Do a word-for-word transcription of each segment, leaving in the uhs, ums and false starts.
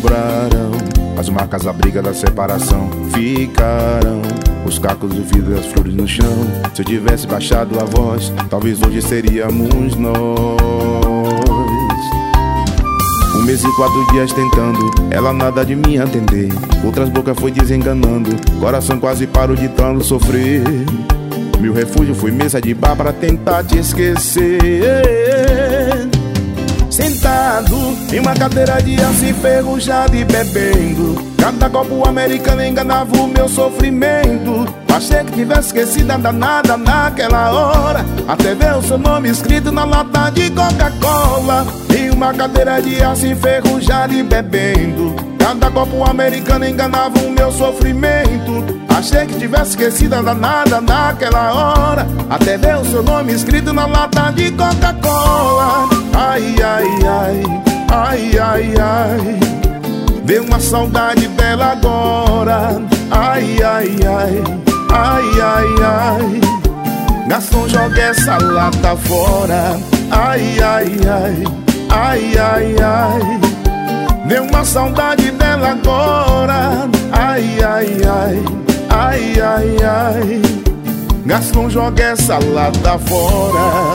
sobraram, as marcas, a briga da separação ficaram, os cacos, o vidro e as flores no chão. Se eu tivesse baixado a voz, talvez hoje seríamos nós. Um mês e quatro dias tentando, ela nada de me atender. Outras bocas foi desenganando, coração quase parou de tanto sofrer. Meu refúgio foi mesa de bar pra tentar te esquecer. Sentado em uma cadeira de aço enferrujado e bebendo, cada copo americano enganava o meu sofrimento. Achei que tivesse esquecido a danada naquela hora, até ver o seu nome escrito na lata de Coca-Cola. Em uma cadeira de aço enferrujado e bebendo, cada copo americano enganava o meu sofrimento. Achei que tivesse esquecido a danada naquela hora, até ver o seu nome escrito na lata de Coca-Cola. Ai, ai, ai, ai, ai, ai, deu uma saudade dela agora. Ai, ai, ai, ai, ai, ai, Gastão, joga essa lata fora. Ai, ai, ai, ai, ai, ai, deu uma saudade dela agora. Ai, ai, ai, ai, ai, ai, Gastão, joga essa lata fora.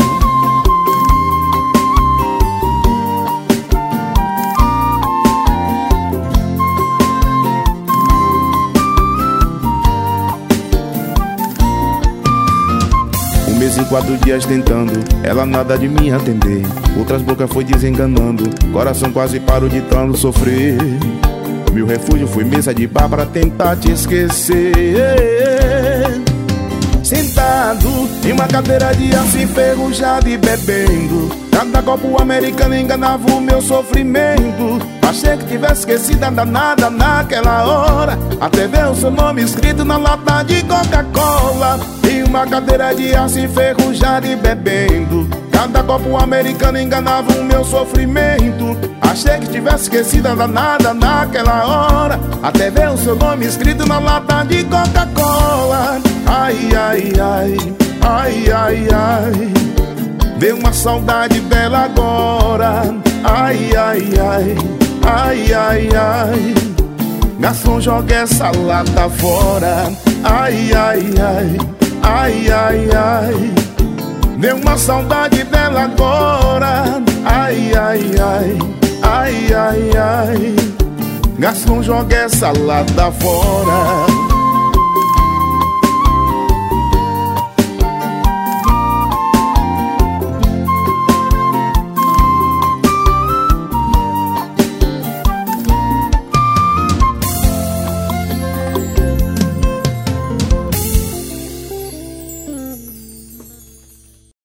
Um mês e quatro dias tentando, ela nada de me atender. Outras bocas foi desenganando, coração quase parou de tanto sofrer. Meu refúgio foi mesa de bar pra tentar te esquecer. Sentado em uma cadeira de aço enferrujado e bebendo, cada copo americano enganava o meu sofrimento. Achei que tivesse esquecido a danada naquela hora, até ver o seu nome escrito na lata de Coca-Cola. Em uma cadeira de aço enferrujado e bebendo, cada copo americano enganava o meu sofrimento. Achei que tivesse esquecido a danada naquela hora, até ver o seu nome escrito na lata de Coca-Cola. Ai, ai, ai, ai, ai, ai, deu uma saudade dela agora. Ai, ai, ai, ai, ai, ai, Gastão, joga essa lata fora. Ai, ai, ai, ai, ai, ai, deu uma saudade dela agora. Ai, ai, ai, ai, ai, ai, Gastão, joga essa lata fora.